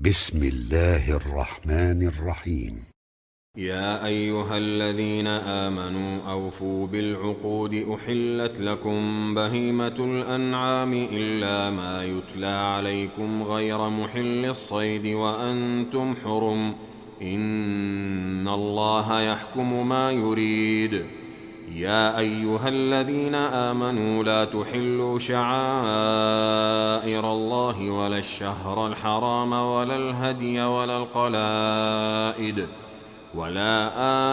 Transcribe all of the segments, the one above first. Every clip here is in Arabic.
بسم الله الرحمن الرحيم. يا أيها الذين آمنوا أوفوا بالعقود أحلت لكم بهيمة الأنعام إلا ما يتلى عليكم غير محل الصيد وأنتم حرم إن الله يحكم ما يريد. يا أيها الذين آمنوا لا تحلوا شعائر الله ولا الشهر الحرام ولا الهدي ولا القلائد ولا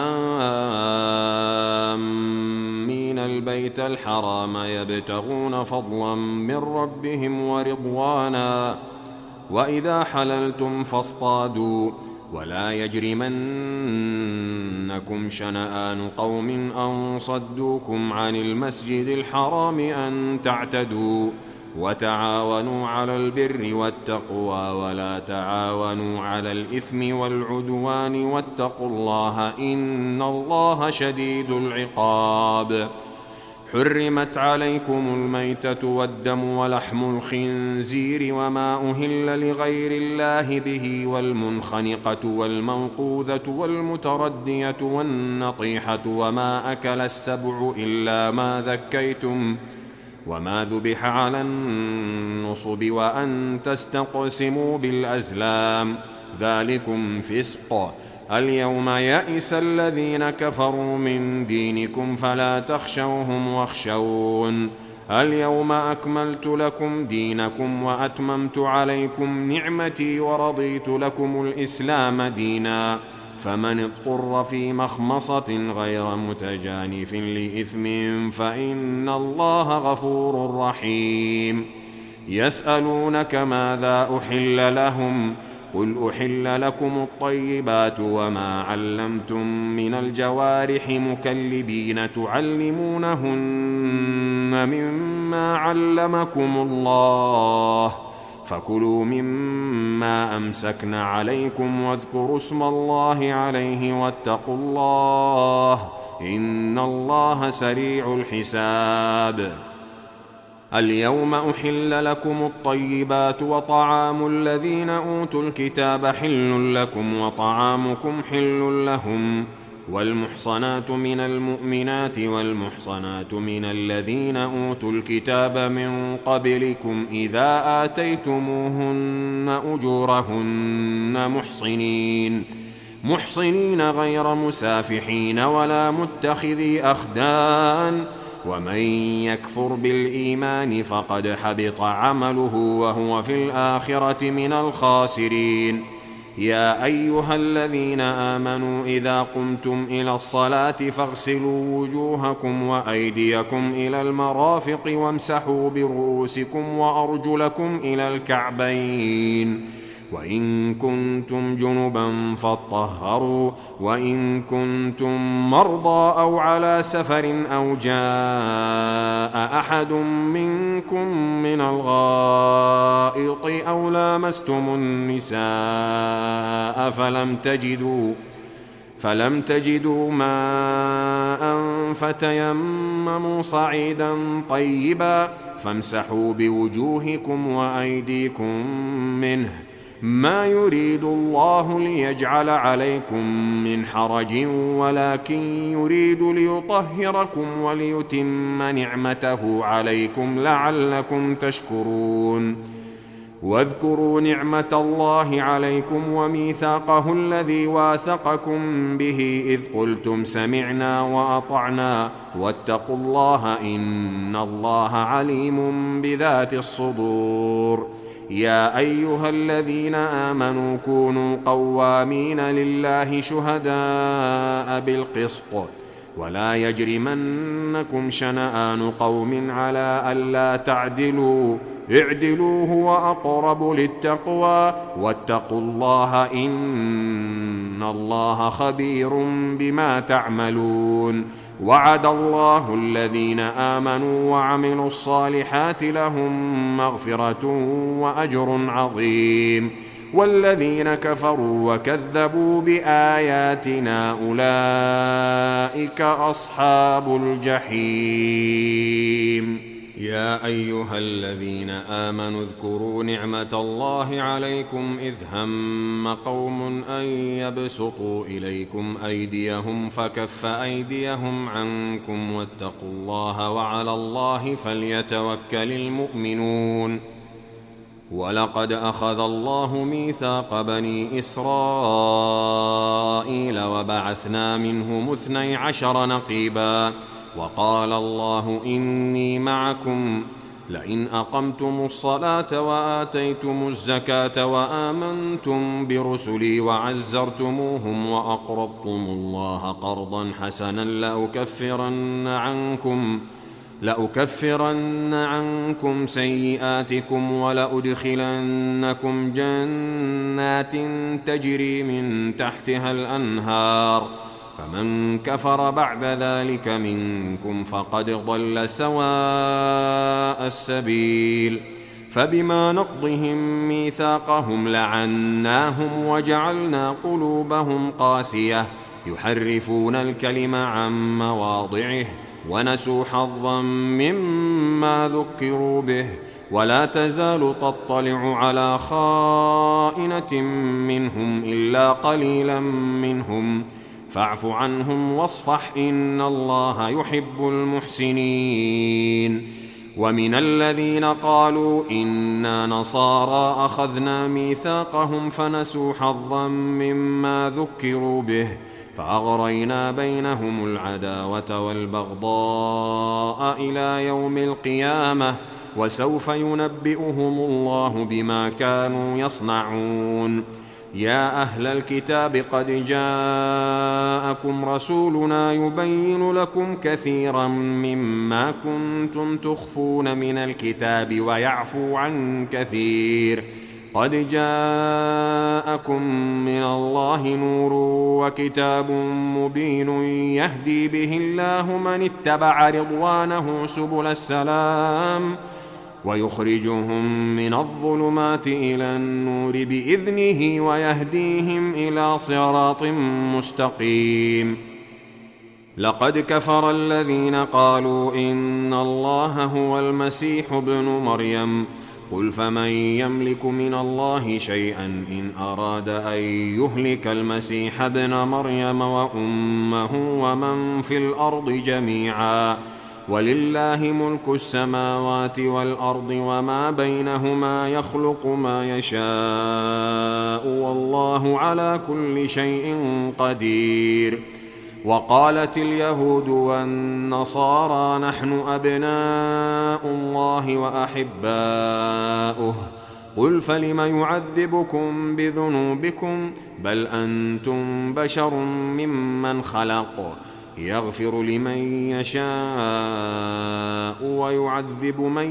آمين البيت الحرام يبتغون فضلا من ربهم ورضوانا وإذا حللتم فاصطادوا ولا يجرمنكم شنآن قوم أن صدوكم عن المسجد الحرام أن تعتدوا وتعاونوا على البر والتقوى ولا تعاونوا على الإثم والعدوان واتقوا الله إن الله شديد العقاب. حرمت عليكم الميتة والدم ولحم الخنزير وما أهل لغير الله به والمنخنقة والموقوذة والمتردية والنطيحة وما أكل السبع إلا ما ذكيتم وما ذبح على النصب وأن تستقسموا بالأزلام ذلكم فسق. اليوم يئس الذين كفروا من دينكم فلا تخشوهم واخشون. اليوم أكملت لكم دينكم وأتممت عليكم نعمتي ورضيت لكم الإسلام دينا فمن اضطر في مخمصة غير متجانف لإثم فإن الله غفور رحيم. يسألونك ماذا أحل لهم قل أحل لكم الطيبات وما علمتم من الجوارح مكلبين تعلمونهن مما علمكم الله فكلوا مما أمسكن عليكم واذكروا اسم الله عليه واتقوا الله إن الله سريع الحساب. اليوم أحل لكم الطيبات وطعام الذين أوتوا الكتاب حل لكم وطعامكم حل لهم والمحصنات من المؤمنات والمحصنات من الذين أوتوا الكتاب من قبلكم إذا آتيتموهن أجورهن محصنين غير مسافحين ولا متخذي أخدان ومن يكفر بالإيمان فقد حبط عمله وهو في الآخرة من الخاسرين. يا أيها الذين آمنوا إذا قمتم إلى الصلاة فاغسلوا وجوهكم وأيديكم إلى المرافق وامسحوا برؤوسكم وأرجلكم إلى الكعبين وإن كنتم جنبا فاطهروا وإن كنتم مرضى أو على سفر أو جاء أحد منكم من الغائط أو لامستم النساء فلم تجدوا ماء فتيمموا صعيدا طيبا فامسحوا بوجوهكم وأيديكم منه ما يريد الله ليجعل عليكم من حرج ولكن يريد ليطهركم وليتم نعمته عليكم لعلكم تشكرون. واذكروا نعمة الله عليكم وميثاقه الذي واثقكم به إذ قلتم سمعنا وأطعنا واتقوا الله إن الله عليم بذات الصدور. يا أيها الذين آمنوا كونوا قوامين لله شهداء بالقسط ولا يجرمنكم شنآن قوم على ألا تعدلوا اعدلوا هو أقرب للتقوى واتقوا الله إن الله خبير بما تعملون. وعد الله الذين آمنوا وعملوا الصالحات لهم مغفرة وأجر عظيم والذين كفروا وكذبوا بآياتنا أولئك أصحاب الجحيم. يا أيها الذين آمنوا اذكروا نعمة الله عليكم إذ هم قوم أن يبسطوا إليكم أيديهم فكف أيديهم عنكم واتقوا الله وعلى الله فليتوكل المؤمنون. ولقد أخذ الله ميثاق بني إسرائيل وبعثنا منهم 12 نقيبا وقال الله إني معكم لئن أقمتم الصلاة وآتيتم الزكاة وآمنتم برسلي وعزرتموهم وأقرضتم الله قرضا حسنا لأكفرن عنكم سيئاتكم ولأدخلنكم جنات تجري من تحتها الأنهار فمن كفر بعد ذلك منكم فقد ضل سواء السبيل. فبما نقضهم ميثاقهم لعناهم وجعلنا قلوبهم قاسية يحرفون الكلم عن مواضعه ونسوا حظا مما ذكروا به ولا تزال تطلع على خائنة منهم إلا قليلا منهم فاعف عنهم واصفح إن الله يحب المحسنين. ومن الذين قالوا إنا نصارى أخذنا ميثاقهم فنسوا حظا مما ذكروا به فأغرينا بينهم العداوة والبغضاء إلى يوم القيامة وسوف ينبئهم الله بما كانوا يصنعون. يا أهل الكتاب قد جاءكم رسولنا يبين لكم كثيرا مما كنتم تخفون من الكتاب ويعفو عن كثير قد جاءكم من الله نور وكتاب مبين يهدي به الله من اتبع رضوانه سبل السلام ويخرجهم من الظلمات إلى النور بإذنه ويهديهم إلى صراط مستقيم. لقد كفر الذين قالوا إن الله هو المسيح ابن مريم قل فمن يملك من الله شيئا إن أراد أن يهلك المسيح ابن مريم وأمه ومن في الأرض جميعا ولله ملك السماوات والأرض وما بينهما يخلق ما يشاء والله على كل شيء قدير. وقالت اليهود والنصارى نحن أبناء الله وأحباؤه قل فلم يعذبكم بذنوبكم بل أنتم بشر ممن خلق يغفر لمن يشاء ويعذب من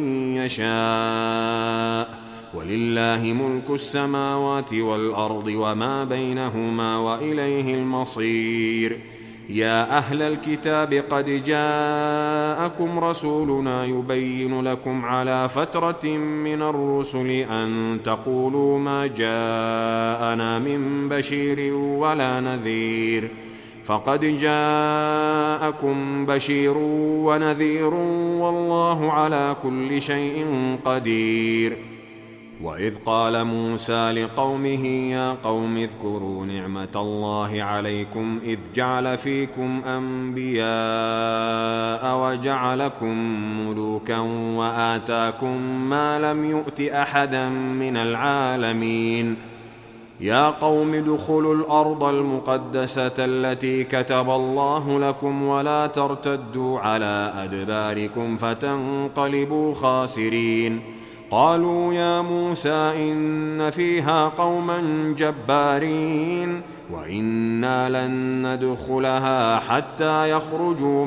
يشاء ولله ملك السماوات والأرض وما بينهما وإليه المصير. يا أهل الكتاب قد جاءكم رسولنا يبين لكم على فترة من الرسل أن تقولوا ما جاءنا من بشير ولا نذير فقد جاءكم بشير ونذير والله على كل شيء قدير. وإذ قال موسى لقومه يا قوم اذكروا نعمة الله عليكم إذ جعل فيكم أنبياء وجعلكم ملوكا وآتاكم ما لم يؤت أحدا من العالمين. يا قوم ادخلوا الأرض المقدسة التي كتب الله لكم ولا ترتدوا على أدباركم فتنقلبوا خاسرين. قالوا يا موسى إن فيها قوما جبارين وإنا لن ندخلها حتى يخرجوا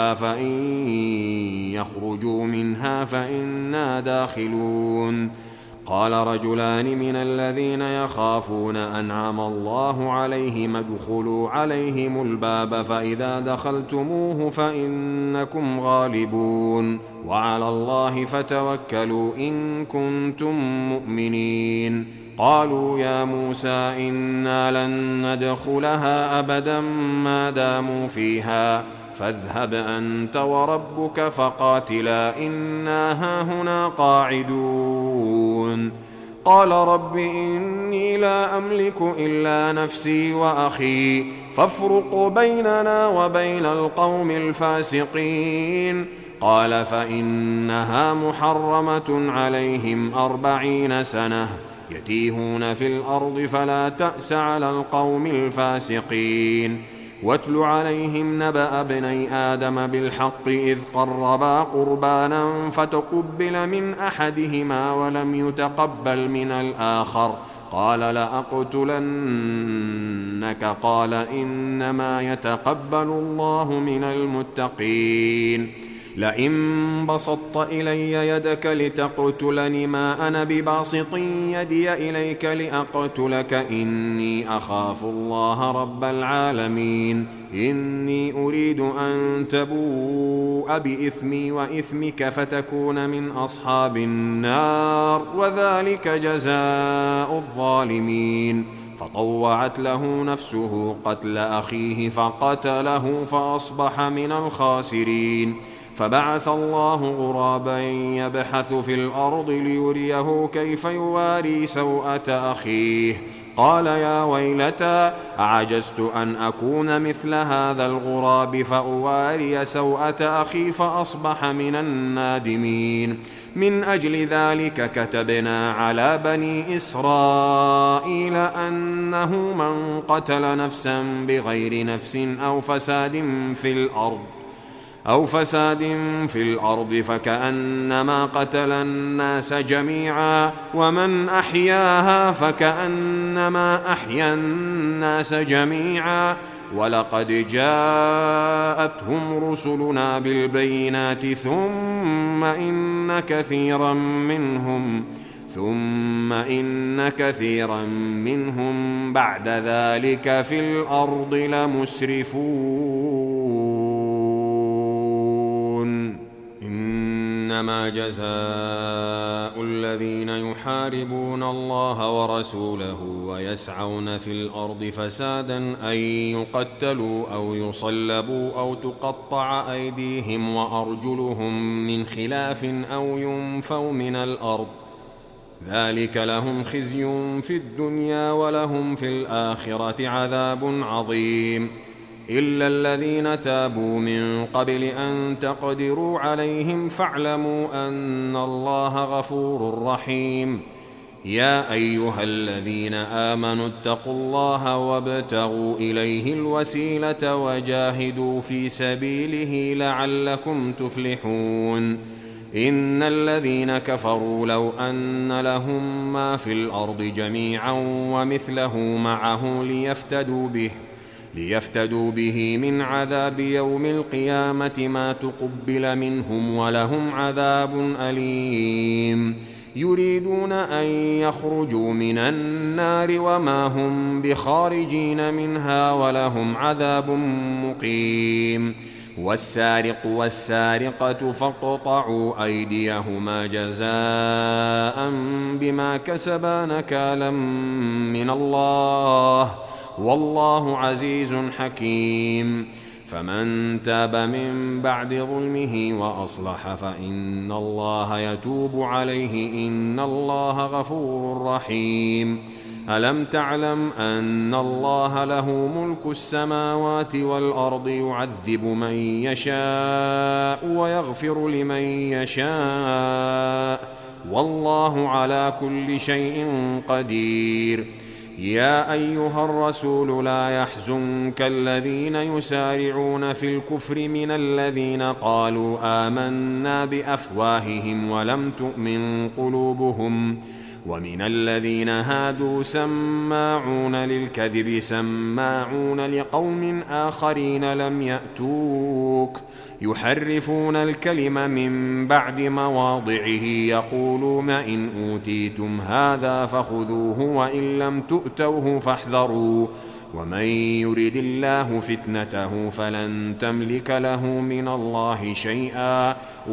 منها فإنا داخلون. قال رجلان من الذين يخافون أنعم الله عليهم ادخلوا عليهم الباب فإذا دخلتموه فإنكم غالبون وعلى الله فتوكلوا إن كنتم مؤمنين. قالوا يا موسى إنا لن ندخلها أبدا ما داموا فيها فاذهب أنت وربك فقاتلا إنا هاهنا قاعدون. قال رب إني لا أملك إلا نفسي وأخي فافرق بيننا وبين القوم الفاسقين. قال فإنها محرمة عليهم 40 سنة يتيهون في الأرض فلا تأس على القوم الفاسقين. واتل عليهم نبأ ابني آدم بالحق إذ قربا قربانا فتقبل من أحدهما ولم يتقبل من الآخر قال لأقتلنك قال إنما يتقبل الله من المتقين. لئن بسطت إلي يدك لتقتلني ما أنا بباسط يدي إليك لأقتلك إني أخاف الله رب العالمين. إني أريد أن تبوء بإثمي وإثمك فتكون من أصحاب النار وذلك جزاء الظالمين. فطوعت له نفسه قتل أخيه فقتله فأصبح من الخاسرين. فبعث الله غرابا يبحث في الأرض ليريه كيف يواري سوءة أخيه قال يا ويلتى أعجزت أن أكون مثل هذا الغراب فأواري سوءة أخي فأصبح من النادمين. من أجل ذلك كتبنا على بني إسرائيل أنه من قتل نفسا بغير نفس أو فساد في الأرض فكأنما قتل الناس جميعا ومن أحياها فكأنما أحيا الناس جميعا. ولقد جاءتهم رسلنا بالبينات ثم إن كثيرا منهم بعد ذلك في الأرض لمسرفون. إنما جزاء الذين يحاربون الله ورسوله ويسعون في الأرض فسادا أن يقتلوا أو يصلبوا أو تقطع أيديهم وأرجلهم من خلاف أو ينفوا من الأرض ذلك لهم خزي في الدنيا ولهم في الآخرة عذاب عظيم. إلا الذين تابوا من قبل أن تقدروا عليهم فاعلموا أن الله غفور رحيم. يا أيها الذين آمنوا اتقوا الله وابتغوا إليه الوسيلة وجاهدوا في سبيله لعلكم تفلحون. إن الذين كفروا لو أن لهم ما في الأرض جميعا ومثله معه ليفتدوا به من عذاب يوم القيامة ما تقبل منهم ولهم عذاب أليم. يريدون أن يخرجوا من النار وما هم بخارجين منها ولهم عذاب مقيم. والسارق والسارقة فاقطعوا أيديهما جزاء بما كسبا نكالا من الله والله عزيز حكيم. فمن تاب من بعد ظلمه وأصلح فإن الله يتوب عليه إن الله غفور رحيم. ألم تعلم أن الله له ملك السماوات والأرض يعذب من يشاء ويغفر لمن يشاء والله على كل شيء قدير. يا أيها الرسول لا يحزنك الذين يسارعون في الكفر من الذين قالوا آمنا بأفواههم ولم تؤمن قلوبهم ومن الذين هادوا سماعون للكذب سماعون لقوم آخرين لم يأتوك يحرفون الكلم من بعد مواضعه يقولون إن أوتيتم هذا فخذوه وإن لم تؤتوه فاحذروا ومن يرد الله فتنته فلن تملك له من الله شيئا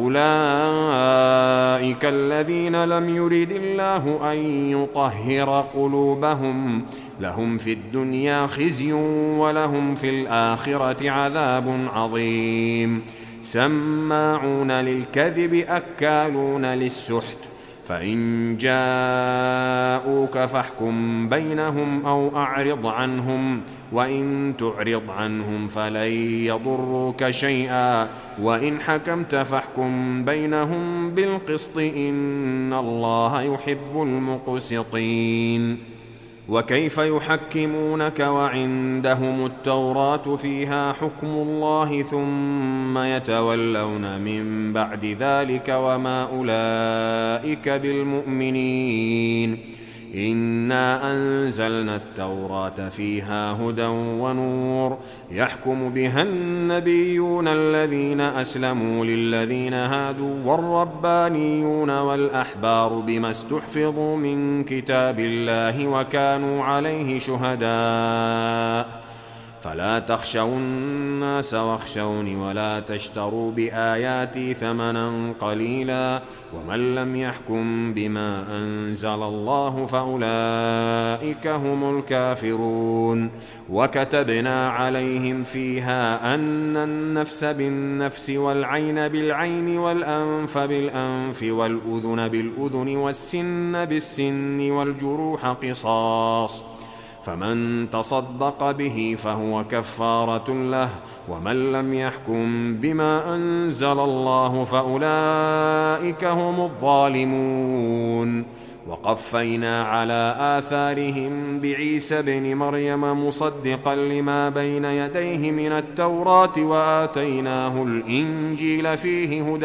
أولئك الذين لم يرد الله أن يطهر قلوبهم لهم في الدنيا خزي ولهم في الآخرة عذاب عظيم سماعون للكذب أكالون للسحت فإن جاءوك فاحكم بينهم أو أعرض عنهم وإن تعرض عنهم فلن يضروك شيئا وإن حكمت فاحكم بينهم بالقسط إن الله يحب المقسطين وكيف يحكمونك وعندهم التوراة فيها حكم الله ثم يتولون من بعد ذلك وما أولئك بالمؤمنين إنا أنزلنا التوراة فيها هدى ونور يحكم بها النبيون الذين أسلموا للذين هادوا والربانيون والأحبار بما استحفظوا من كتاب الله وكانوا عليه شهداء فلا تخشوا الناس واخشوني ولا تشتروا بآياتي ثمنا قليلا ومن لم يحكم بما أنزل الله فأولئك هم الكافرون وكتبنا عليهم فيها أن النفس بالنفس والعين بالعين والأنف بالأنف والأذن بالأذن والسن بالسن والجروح قصاص فمن تصدق به فهو كفارة له ومن لم يحكم بما أنزل الله فأولئك هم الظالمون وقفينا على آثارهم بعيسى بن مريم مصدقا لما بين يديه من التوراة وآتيناه الإنجيل فيه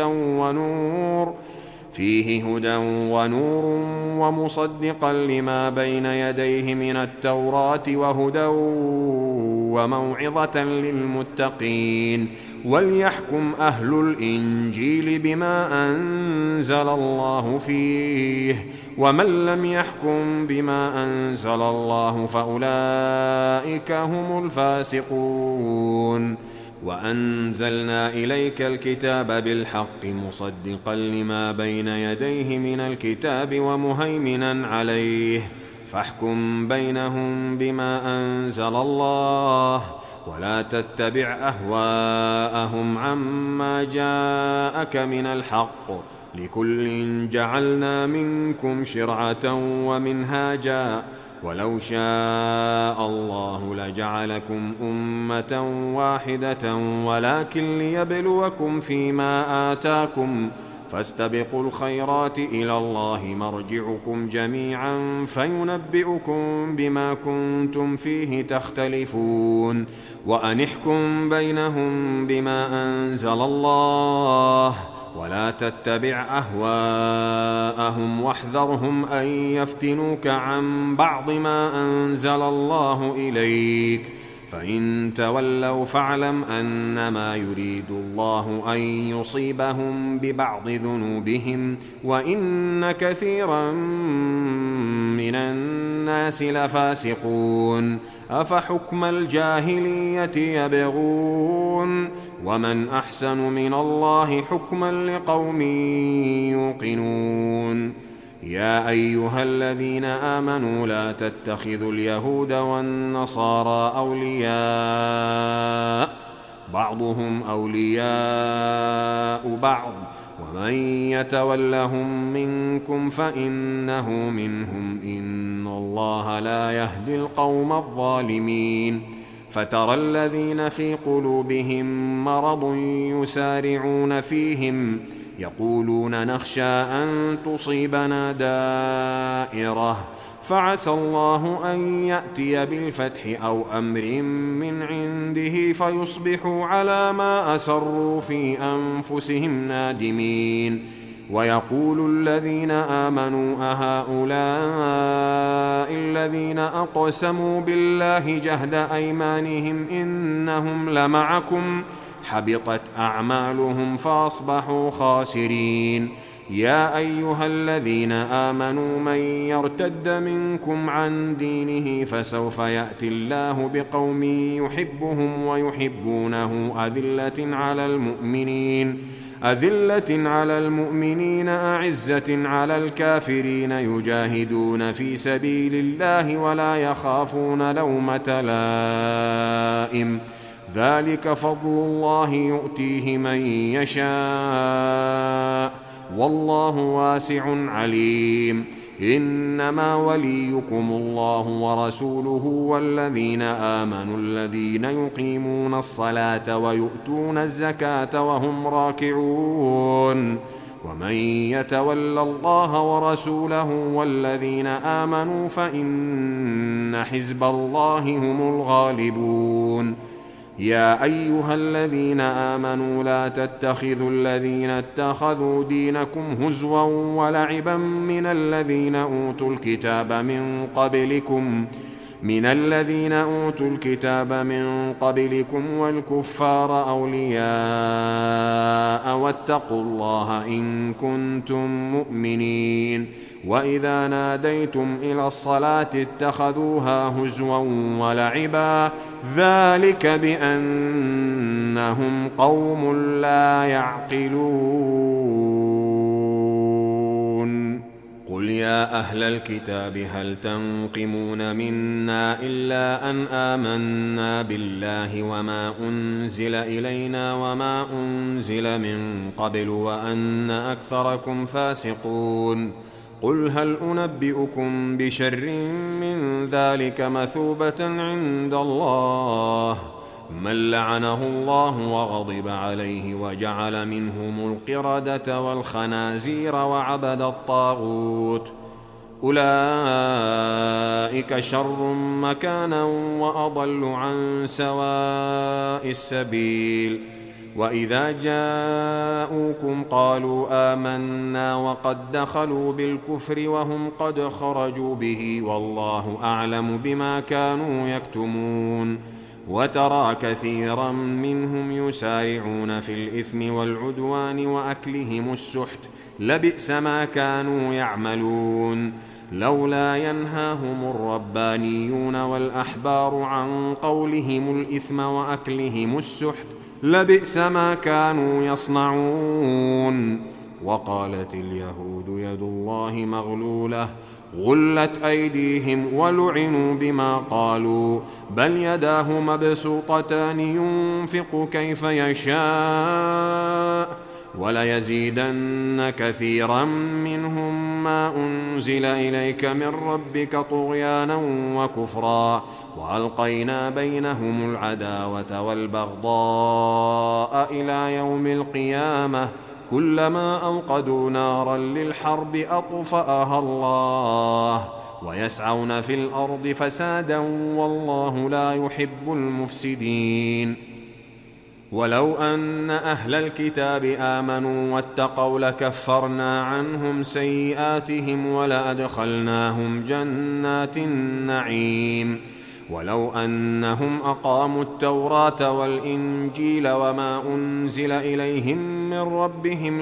هدى ونور ومصدقا لما بين يديه من التوراة وهدى وموعظة للمتقين وليحكم أهل الإنجيل بما أنزل الله فيه ومن لم يحكم بما أنزل الله فأولئك هم الفاسقون وأنزلنا إليك الكتاب بالحق مصدقا لما بين يديه من الكتاب ومهيمنا عليه فاحكم بينهم بما أنزل الله ولا تتبع أهواءهم عما جاءك من الحق لكل جعلنا منكم شرعة ومنهاجا ولو شاء الله لجعلكم أمة واحدة ولكن ليبلوكم فيما آتاكم فاستبقوا الخيرات إلى الله مرجعكم جميعا فينبئكم بما كنتم فيه تختلفون وأنحكم بينهم بما أنزل الله ولا تتبع أهواءهم واحذرهم أن يفتنوك عن بعض ما أنزل الله إليك فإن تولوا فاعلم أنما يريد الله أن يصيبهم ببعض ذنوبهم وإن كثيرا من الناس لفاسقون أفحكم الجاهلية يبغون ومن أحسن من الله حكما لقوم يوقنون يا أيها الذين آمنوا لا تتخذوا اليهود والنصارى أولياء بعضهم أولياء بعض ومن يتولهم منكم فإنه منهم إن الله لا يهدي القوم الظالمين فترى الذين في قلوبهم مرض يسارعون فيهم يقولون نخشى أن تصيبنا دائرة فعسى الله أن يأتي بالفتح أو أمر من عنده فيصبحوا على ما أسروا في أنفسهم نادمين ويقول الذين آمنوا أهؤلاء الذين أقسموا بالله جهد أيمانهم إنهم لمعكم حبطت أعمالهم فأصبحوا خاسرين يا أيها الذين آمنوا من يرتد منكم عن دينه فسوف يأتي الله بقوم يحبهم ويحبونه أذلة على المؤمنين أعزة على الكافرين يجاهدون في سبيل الله ولا يخافون لومة لائم ذلك فضل الله يؤتيه من يشاء والله واسع عليم إنما وليكم الله ورسوله والذين آمنوا الذين يقيمون الصلاة ويؤتون الزكاة وهم راكعون ومن يتول الله ورسوله والذين آمنوا فإن حزب الله هم الغالبون يا أيها الذين آمنوا لا تتخذوا الذين اتخذوا دينكم هزوا ولعبا من الذين أوتوا الكتاب من قبلكم والكفار أولياء واتقوا الله إن كنتم مؤمنين وإذا ناديتم إلى الصلاة اتخذوها هزوا ولعبا ذلك بأنهم قوم لا يعقلون قل يا أهل الكتاب هل تنقمون منا إلا أن آمنا بالله وما أنزل إلينا وما أنزل من قبل وأن أكثركم فاسقون قل هل أنبئكم بشر من ذلك مثوبة عند الله من لعنه الله وغضب عليه وجعل منهم القردة والخنازير وعبد الطاغوت أولئك شر مكانا وأضل عن سواء السبيل وإذا جاءوكم قالوا آمنا وقد دخلوا بالكفر وهم قد خرجوا به والله أعلم بما كانوا يكتمون وترى كثيرا منهم يسارعون في الإثم والعدوان وأكلهم السحت لبئس ما كانوا يعملون لولا ينهاهم الربانيون والأحبار عن قولهم الإثم وأكلهم السحت لبئس ما كانوا يصنعون وقالت اليهود يد الله مغلولة غلت أيديهم ولعنوا بما قالوا بل يداه مبسوطتان ينفق كيف يشاء وليزيدن كثيرا منهم ما أنزل إليك من ربك طغيانا وكفرا وألقينا بينهم العداوة والبغضاء إلى يوم القيامة كلما أوقدوا نارا للحرب أطفأها الله ويسعون في الأرض فسادا والله لا يحب المفسدين ولو أن أهل الكتاب آمنوا واتقوا لكفرنا عنهم سيئاتهم ولأدخلناهم جنات النعيم ولو أنهم أقاموا التوراة والإنجيل وما أنزل إليهم من ربهم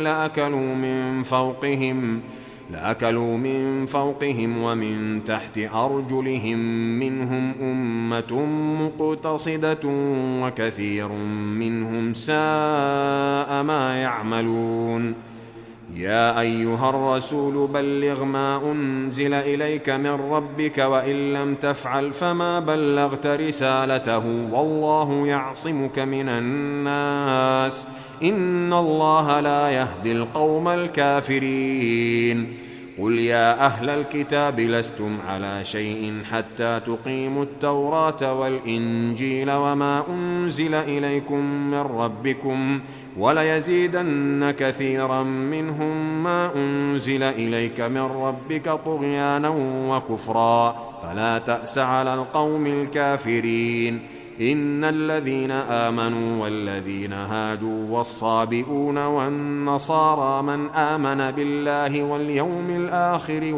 لأكلوا من فوقهم ومن تحت أرجلهم منهم أمة مقتصدة وكثير منهم ساء ما يعملون يا أيها الرسول بلغ ما أنزل إليك من ربك وإن لم تفعل فما بلغت رسالته والله يعصمك من الناس إن الله لا يهدي القوم الكافرين قل يا أهل الكتاب لستم على شيء حتى تقيموا التوراة والإنجيل وما أنزل إليكم من ربكم وليزيدن كثيرا منهم ما أنزل إليك من ربك طغيانا وكفرا فلا تأس على القوم الكافرين إن الذين آمنوا والذين هادوا والصابئون والنصارى من آمن بالله واليوم الآخر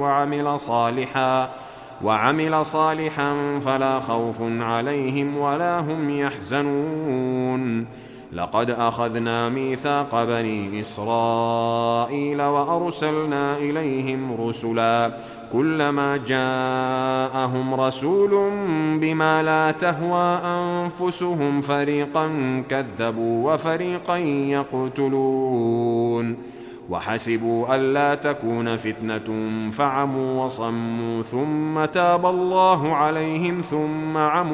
وعمل صالحا فلا خوف عليهم ولا هم يحزنون لقد أخذنا ميثاق بني إسرائيل وأرسلنا إليهم رسلا كلما جاءهم رسول بما لا تهوى أنفسهم فريقا كذبوا وفريقا يقتلون وحسبوا ألا تكون فتنة فعموا وصموا ثم تاب الله عليهم ثم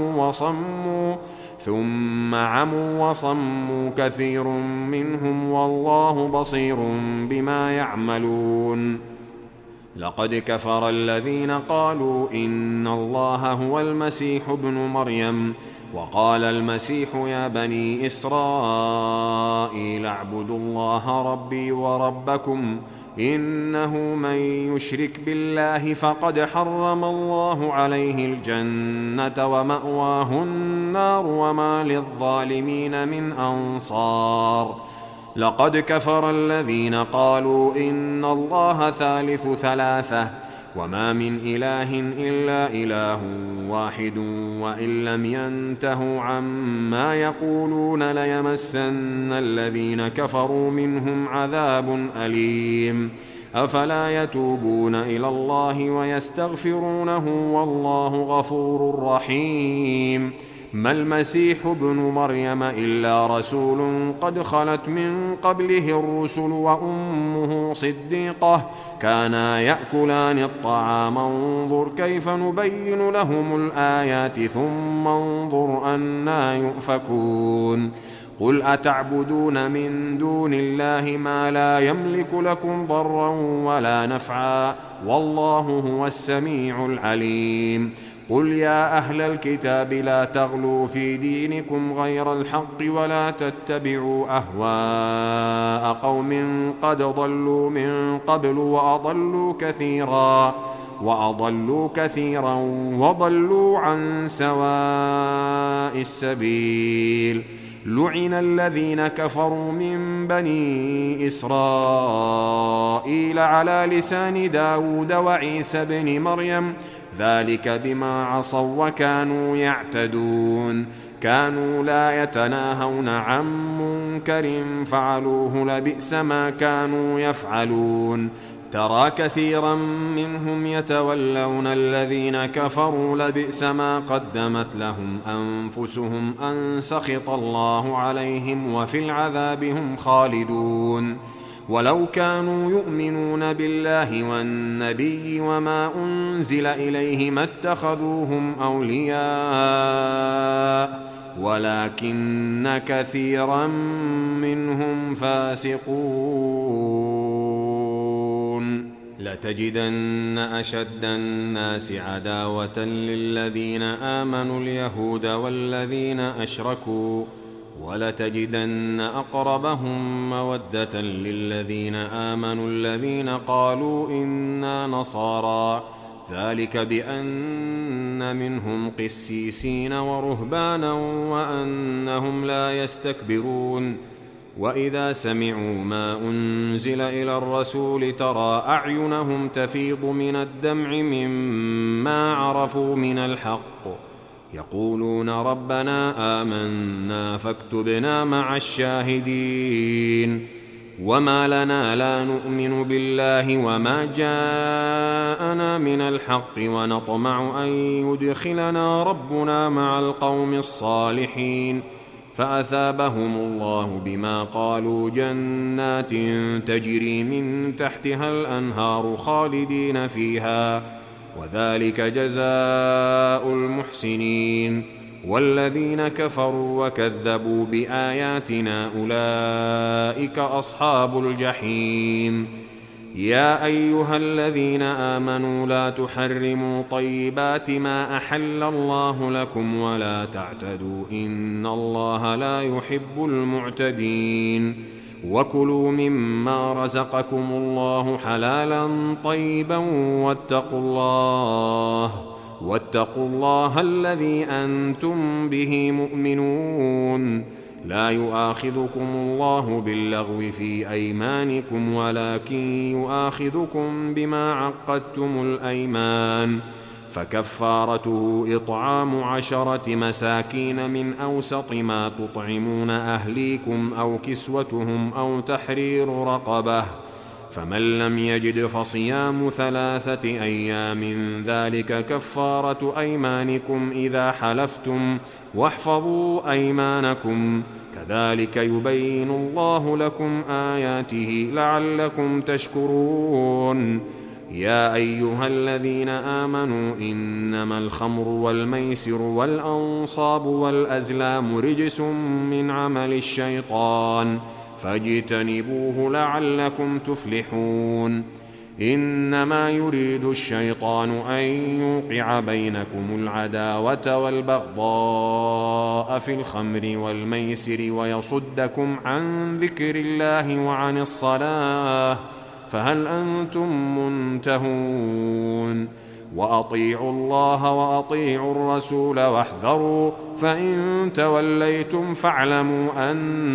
عموا وصموا كثير منهم والله بصير بما يعملون. لقد كفر الذين قالوا إن الله هو المسيح ابن مريم وقال المسيح يا بني إسرائيل اعبدوا الله ربي وربكم إنه من يشرك بالله فقد حرم الله عليه الجنة ومأواه النار وما للظالمين من أنصار. لقد كفر الذين قالوا إن الله ثالث ثلاثة وما من إله إلا إله واحد وإن لم ينتهوا عما يقولون ليمسن الذين كفروا منهم عذاب أليم. أفلا يتوبون إلى الله ويستغفرونه والله غفور رحيم. ما المسيح ابن مريم إلا رسول قد خلت من قبله الرسل وأمه صديقة كانا يأكلان الطعام انظر كيف نبين لهم الآيات ثم انظر أنى يؤفكون. قل أتعبدون من دون الله ما لا يملك لكم ضرا ولا نفعا والله هو السميع العليم. قل يا أهل الكتاب لا تغلوا في دينكم غير الحق ولا تتبعوا أهواء قوم قد ضلوا من قبل وأضلوا كثيرا وضلوا عن سواء السبيل. لعن الذين كفروا من بني إسرائيل على لسان داود وعيسى بن مريم ذلك بما عصوا وكانوا يعتدون. كانوا لا يتناهون عن منكر فعلوه لبئس ما كانوا يفعلون. ترى كثيرا منهم يتولون الذين كفروا لبئس ما قدمت لهم أنفسهم أن سخط الله عليهم وفي العذاب هم خالدون. ولو كانوا يؤمنون بالله والنبي وما أنزل إليه ما اتخذوهم أولياء ولكن كثيرا منهم فاسقون. لتجدن أشد الناس عداوة للذين آمنوا اليهود والذين أشركوا ولتجدن أقربهم مودة للذين آمنوا الذين قالوا إنا نصارى ذلك بأن منهم قسيسين ورهبانا وأنهم لا يستكبرون. وإذا سمعوا ما أنزل إلى الرسول ترى أعينهم تفيض من الدمع مما عرفوا من الحق يقولون ربنا آمنا فاكتبنا مع الشاهدين. وما لنا لا نؤمن بالله وما جاءنا من الحق ونطمع أن يدخلنا ربنا مع القوم الصالحين فأثابهم الله بما قالوا جنات تجري من تحتها الأنهار خالدين فيها وذلك جزاء المحسنين. والذين كفروا وكذبوا بآياتنا أولئك أصحاب الجحيم. يا أيها الذين آمنوا لا تحرموا طيبات ما أحل الله لكم ولا تعتدوا إن الله لا يحب المعتدين. وكلوا مما رزقكم الله حلالا طيبا واتقوا الله الذي أنتم به مؤمنون. لا يؤاخذكم الله باللغو في أيمانكم ولكن يؤاخذكم بما عقدتم الأيمان فكفارته إطعام 10 مساكين من أوسط ما تطعمون أهليكم أو كسوتهم أو تحرير رقبة، فمن لم يجد فصيام 3 أيام ذلك كفارة أيمانكم إذا حلفتم، واحفظوا أيمانكم، كذلك يبين الله لكم آياته لعلكم تشكرون. يا أيها الذين آمنوا إنما الخمر والميسر والأنصاب والأزلام رجس من عمل الشيطان فاجتنبوه لعلكم تفلحون. إنما يريد الشيطان أن يوقع بينكم العداوة والبغضاء في الخمر والميسر ويصدكم عن ذكر الله وعن الصلاة، فهل أنتم منتهون؟ وأطيعوا الله وأطيعوا الرسول واحذروا، فإن توليتم فاعلموا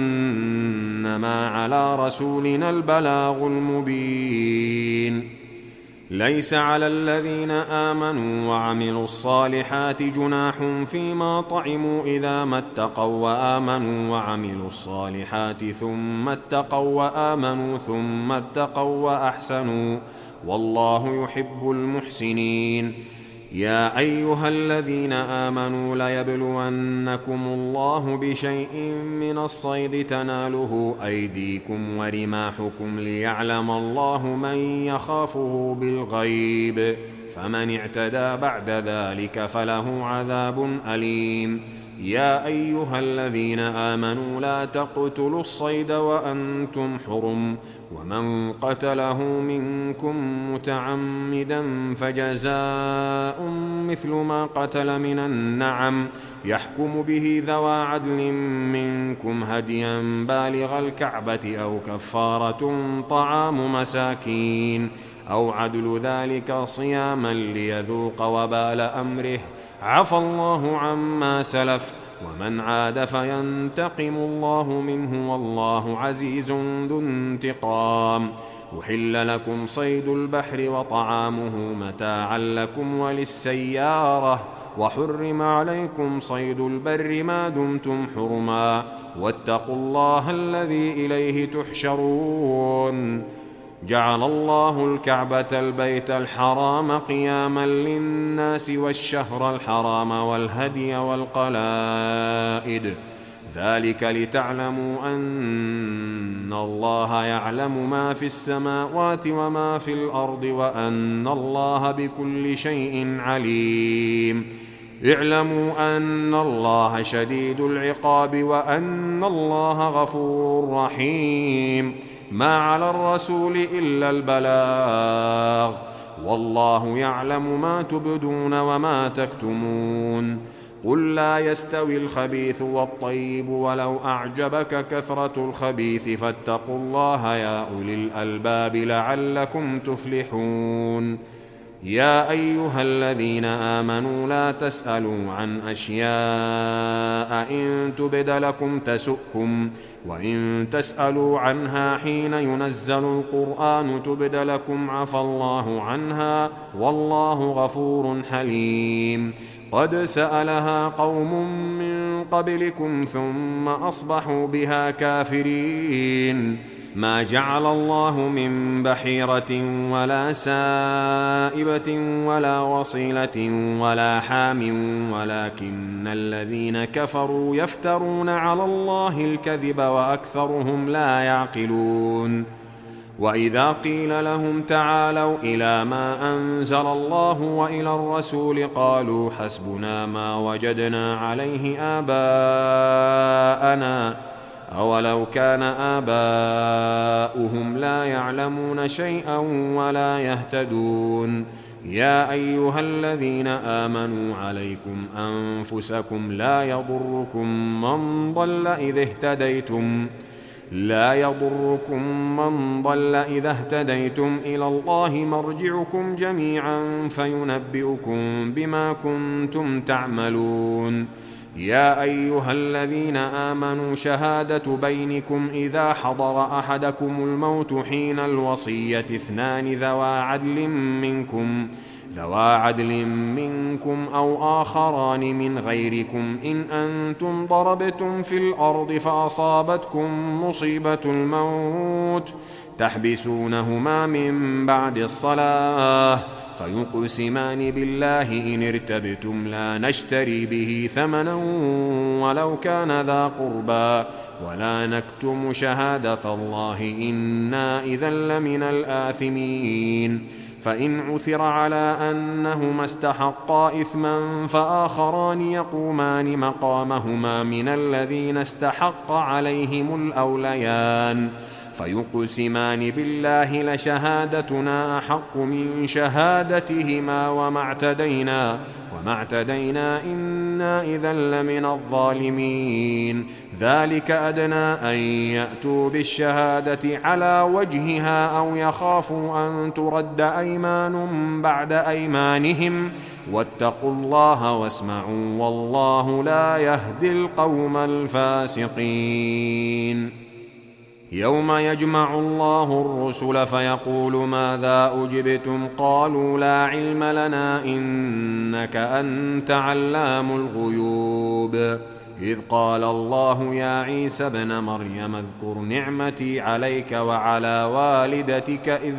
أنما على رسولنا البلاغ المبين. ليس على الذين آمنوا وعملوا الصالحات جناح فيما طعموا إذا ما اتقوا وآمنوا وعملوا الصالحات ثم اتقوا وآمنوا ثم اتقوا وأحسنوا، والله يحب المحسنين. يا أيها الذين آمنوا ليبلونكم الله بشيء من الصيد تناله أيديكم ورماحكم ليعلم الله من يخافه بالغيب، فمن اعتدى بعد ذلك فله عذاب أليم. يا أيها الذين آمنوا لا تقتلوا الصيد وأنتم حرم، ومن قتله منكم متعمدا فجزاء مثل ما قتل من النعم يحكم به ذوى عدل منكم هديا بالغ الكعبة أو كفارة طعام مساكين أو عدل ذلك صياما ليذوق وبال أمره، عفى الله عما سلف، ومن عاد فينتقم الله منه والله عزيز ذو انتقام. أحل لكم صيد البحر وطعامه متاعا لكم وللسيارة، وحرم عليكم صيد البر ما دمتم حرما، واتقوا الله الذي إليه تحشرون. جعل الله الكعبة البيت الحرام قياما للناس والشهر الحرام والهدي والقلائد، ذلك لتعلموا أن الله يعلم ما في السماوات وما في الأرض وأن الله بكل شيء عليم. اعلموا أن الله شديد العقاب وأن الله غفور رحيم. ما على الرسول إلا البلاغ، والله يعلم ما تبدون وما تكتمون. قل لا يستوي الخبيث والطيب ولو أعجبك كثرة الخبيث، فاتقوا الله يا أولي الألباب لعلكم تفلحون. يا أيها الذين آمنوا لا تسألوا عن أشياء إن تبد لكم تسؤكم، وإن تسألوا عنها حين ينزل القرآن تبد لكم عفى الله عنها، والله غفور حليم. قد سألها قوم من قبلكم ثم أصبحوا بها كافرين. ما جعل الله من بحيرة ولا سائبة ولا وصيلة ولا حام، ولكن الذين كفروا يفترون على الله الكذب وأكثرهم لا يعقلون. وإذا قيل لهم تعالوا إلى ما أنزل الله وإلى الرسول قالوا حسبنا ما وجدنا عليه آباءنا، أولو كان آباؤهم لا يعلمون شيئا ولا يهتدون. يا أيها الذين آمنوا عليكم أنفسكم لا يضركم من ضل إذا اهتديتم إلى الله مرجعكم جميعا فينبئكم بما كنتم تعملون. يا أيها الذين آمنوا شهادة بينكم إذا حضر أحدكم الموت حين الوصية 2 ذوى عدل منكم ذوا عدل منكم أو آخران من غيركم إن أنتم ضربتم في الأرض فأصابتكم مصيبة الموت تحبسونهما من بعد الصلاة فيقسمان بالله إن ارتبتم لا نشتري به ثمنا ولو كان ذا قربى ولا نكتم شهادة الله إنا إذا لمن الآثمين فإن عثر على أنهما استحقا إثما فآخران يقومان مقامهما من الذين استحق عليهم الأوليان فيقسمان بالله لشهادتنا أحق من شهادتهما وما اعتدينا إنا إذا لمن الظالمين ذلك أدنى أن يأتوا بالشهادة على وجهها أو يخافوا أن ترد أيمان بعد أيمانهم واتقوا الله واسمعوا والله لا يهدي القوم الفاسقين يوم يجمع الله الرسل فيقول ماذا أجبتم قالوا لا علم لنا إنك أنت علام الغيوب إذ قال الله يا عيسى ابن مريم اذكر نعمتي عليك وعلى والدتك إذ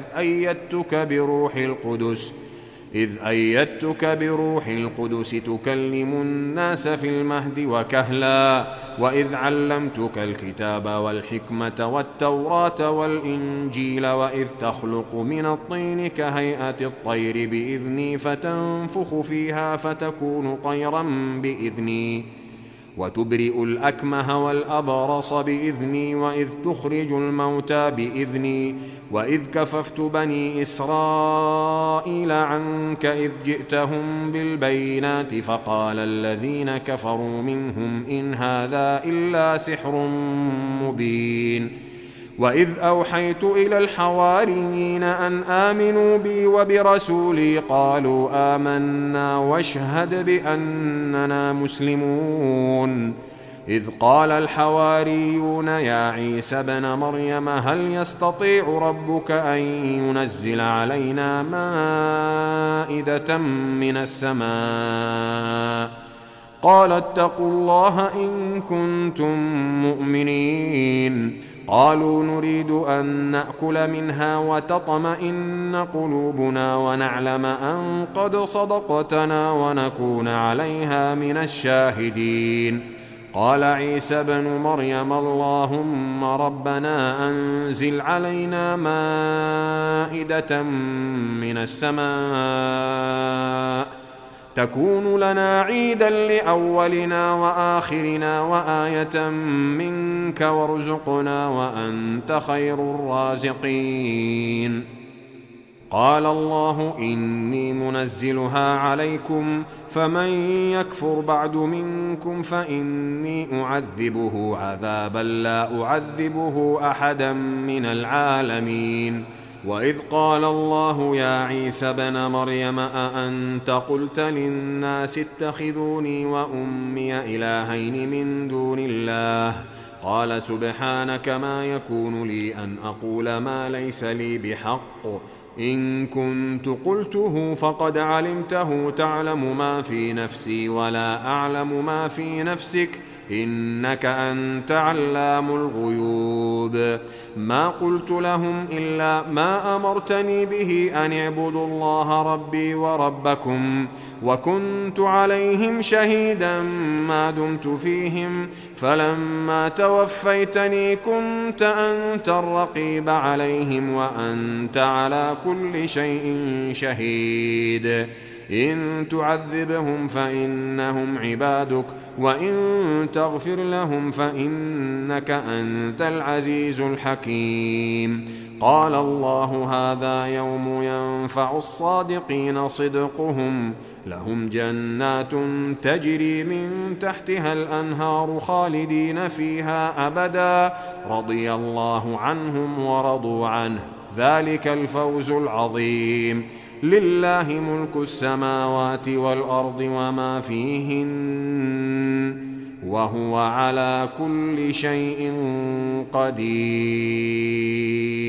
أيدتك بروح القدس تكلم الناس في المهد وكهلا وإذ علمتك الكتاب والحكمة والتوراة والإنجيل وإذ تخلق من الطين كهيئة الطير بإذني فتنفخ فيها فتكون طيرا بإذني وتبرئ الأكمه والأبرص بإذني وإذ تخرج الموتى بإذني وإذ كففت بني إسرائيل عنك إذ جئتهم بالبينات فقال الذين كفروا منهم إن هذا إلا سحر مبين وإذ أوحيت إلى الحواريين أن آمنوا بي وبرسولي قالوا آمنا واشهد بأننا مسلمون إذ قال الحواريون يا عيسى ابن مريم هل يستطيع ربك أن ينزل علينا مائدة من السماء قال اتقوا الله إن كنتم مؤمنين قالوا نريد أن نأكل منها وتطمئن قلوبنا ونعلم أن قد صدقتنا ونكون عليها من الشاهدين قال عيسى ابن مريم اللهم ربنا أنزل علينا مائدة من السماء تكون لنا عيدا لأولنا وآخرنا وآية منك وارزقنا وأنت خير الرازقين قال الله إني منزلها عليكم فمن يكفر بعد منكم فإني أعذبه عذابا لا أعذبه أحدا من العالمين وإذ قال الله يا عيسى ابن مريم أأنت قلت للناس اتخذوني وأمي إلهين من دون الله قال سبحانك ما يكون لي أن أقول ما ليس لي بحق إن كنت قلته فقد علمته تعلم ما في نفسي ولا أعلم ما في نفسك إنك أنت علام الغيوب ما قلت لهم إلا ما أمرتني به أن اعبدوا الله ربي وربكم وكنت عليهم شهيدا ما دمت فيهم فلما توفيتني كنت أنت الرقيب عليهم وأنت على كل شيء شهيد إن تعذبهم فإنهم عبادك وإن تغفر لهم فإنك أنت العزيز الحكيم قال الله هذا يوم ينفع الصادقين صدقهم لهم جنات تجري من تحتها الأنهار خالدين فيها أبدا رضي الله عنهم ورضوا عنه ذلك الفوز العظيم لله ملك السماوات والأرض وما فيهن وهو على كل شيء قدير